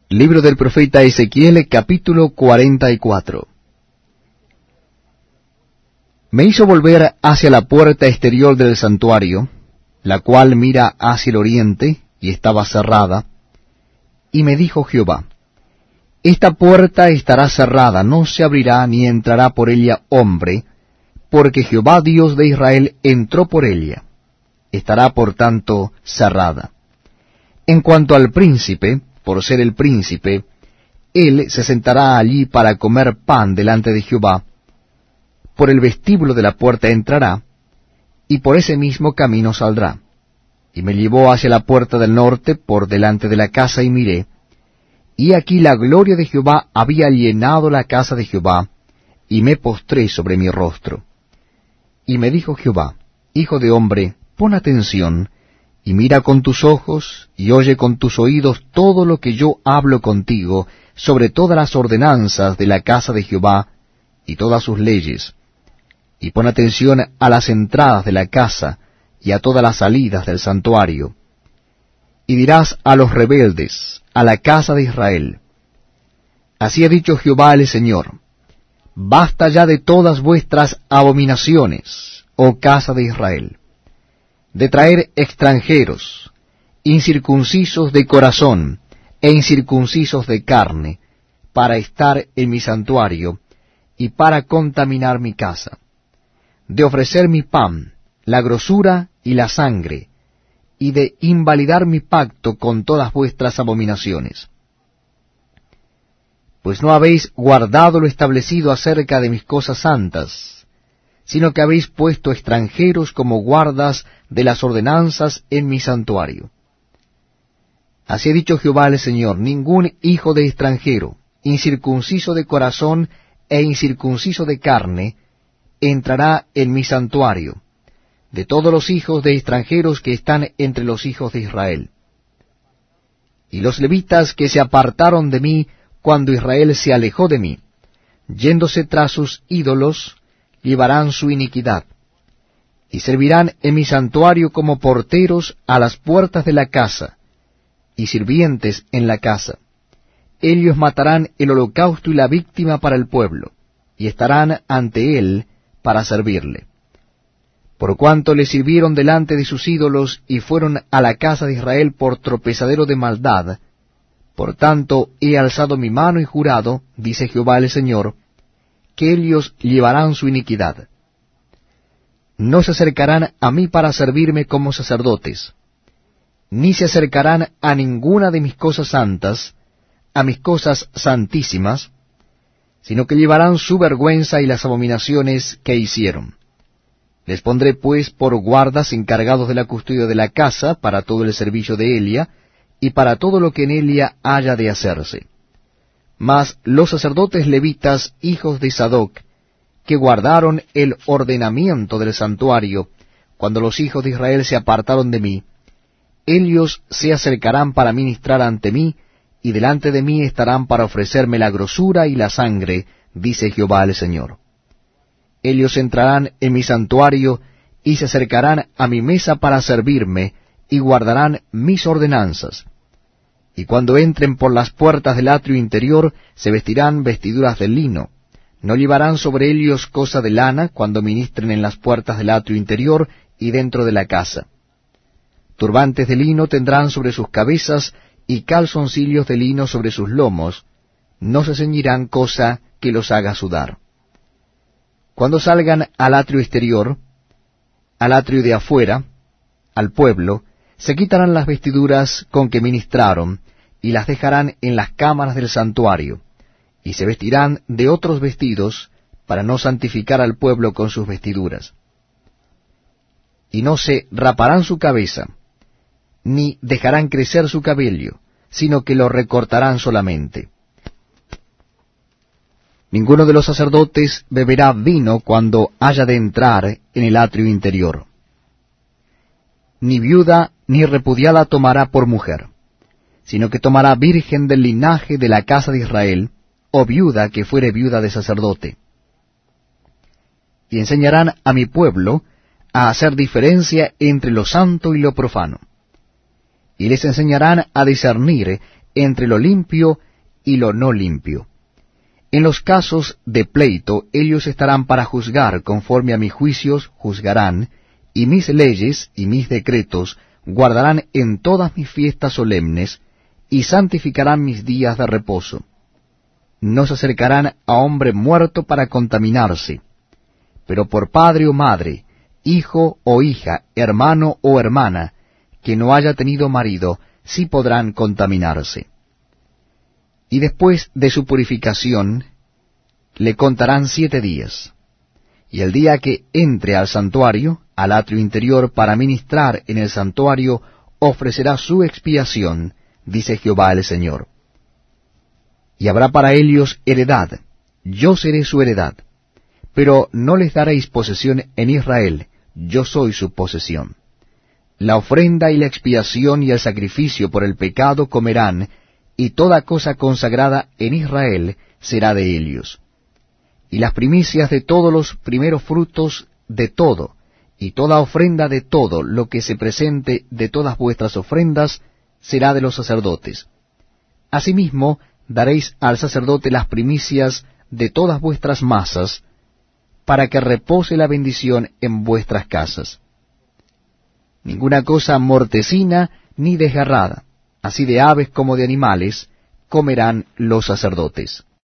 Libro del profeta Ezequiel, capítulo 44. Me hizo volver hacia la puerta exterior del santuario, la cual mira hacia el oriente, y estaba cerrada, y me dijo Jehová, esta puerta estará cerrada, no se abrirá ni entrará por ella hombre, porque Jehová Dios de Israel entró por ella. Estará por tanto cerrada. En cuanto al príncipe, por ser el príncipe, él se sentará allí para comer pan delante de Jehová. Por el vestíbulo de la puerta entrará, y por ese mismo camino saldrá. Y me llevó hacia la puerta del norte por delante de la casa, y miré, y aquí la gloria de Jehová había llenado la casa de Jehová, y me postré sobre mi rostro. Y me dijo Jehová, hijo de hombre, pon atención, y mira con tus ojos, y oye con tus oídos todo lo que yo hablo contigo sobre todas las ordenanzas de la casa de Jehová, y todas sus leyes. Y pon atención a las entradas de la casa, y a todas las salidas del santuario. Y dirás a los rebeldes, a la casa de Israel, así ha dicho Jehová el Señor, basta ya de todas vuestras abominaciones, oh casa de Israel, de traer extranjeros, incircuncisos de corazón e incircuncisos de carne, para estar en mi santuario y para contaminar mi casa, de ofrecer mi pan, la grosura y la sangre, y de invalidar mi pacto con todas vuestras abominaciones. Pues no habéis guardado lo establecido acerca de mis cosas santas, sino que habéis puesto extranjeros como guardas de las ordenanzas en mi santuario. Así ha dicho Jehová el Señor, ningún hijo de extranjero, incircunciso de corazón e incircunciso de carne, entrará en mi santuario, de todos los hijos de extranjeros que están entre los hijos de Israel. Y los levitas que se apartaron de mí cuando Israel se alejó de mí, yéndose tras sus ídolos, llevarán su iniquidad, y servirán en mi santuario como porteros a las puertas de la casa, y sirvientes en la casa. Ellos matarán el holocausto y la víctima para el pueblo, y estarán ante él para servirle. Por cuanto le sirvieron delante de sus ídolos, y fueron a la casa de Israel por tropezadero de maldad, por tanto he alzado mi mano y jurado, dice Jehová el Señor, que ellos llevarán su iniquidad. No se acercarán a mí para servirme como sacerdotes, ni se acercarán a ninguna de mis cosas santas, a mis cosas santísimas, sino que llevarán su vergüenza y las abominaciones que hicieron. Les pondré pues por guardas encargados de la custodia de la casa para todo el servicio de Elia, y para todo lo que en Elia haya de hacerse. Mas los sacerdotes levitas, hijos de Sadoc, que guardaron el ordenamiento del santuario, cuando los hijos de Israel se apartaron de mí, ellos se acercarán para ministrar ante mí, y delante de mí estarán para ofrecerme la grosura y la sangre, dice Jehová el Señor. Ellos entrarán en mi santuario, y se acercarán a mi mesa para servirme, y guardarán mis ordenanzas. Y cuando entren por las puertas del atrio interior, se vestirán vestiduras de lino. No llevarán sobre ellos cosa de lana cuando ministren en las puertas del atrio interior y dentro de la casa. Turbantes de lino tendrán sobre sus cabezas, y calzoncillos de lino sobre sus lomos. No se ceñirán cosa que los haga sudar. Cuando salgan al atrio exterior, al atrio de afuera, al pueblo, se quitarán las vestiduras con que ministraron, y las dejarán en las cámaras del santuario, y se vestirán de otros vestidos, para no santificar al pueblo con sus vestiduras. Y no se raparán su cabeza, ni dejarán crecer su cabello, sino que lo recortarán solamente. Ninguno de los sacerdotes beberá vino cuando haya de entrar en el atrio interior. Ni viuda ni repudiada tomará por mujer, sino que tomará virgen del linaje de la casa de Israel, o viuda que fuere viuda de sacerdote. Y enseñarán a mi pueblo a hacer diferencia entre lo santo y lo profano. Y les enseñarán a discernir entre lo limpio y lo no limpio. En los casos de pleito ellos estarán para juzgar, conforme a mis juicios juzgarán, y mis leyes y mis decretos guardarán en todas mis fiestas solemnes, y santificarán mis días de reposo. No se acercarán a hombre muerto para contaminarse, pero por padre o madre, hijo o hija, hermano o hermana, que no haya tenido marido, sí podrán contaminarse. Y después de su purificación, le contarán 7 días. Y el día que entre al santuario, al atrio interior, para ministrar en el santuario, ofrecerá su expiación, dice Jehová el Señor. Y habrá para ellos heredad, yo seré su heredad, pero no les daréis posesión en Israel, yo soy su posesión. La ofrenda y la expiación y el sacrificio por el pecado comerán, y toda cosa consagrada en Israel será de ellos. Y las primicias de todos los primeros frutos de todo, y toda ofrenda de todo lo que se presente de todas vuestras ofrendas, será de los sacerdotes. Asimismo, daréis al sacerdote las primicias de todas vuestras masas, para que repose la bendición en vuestras casas. Ninguna cosa mortecina ni desgarrada, así de aves como de animales, comerán los sacerdotes.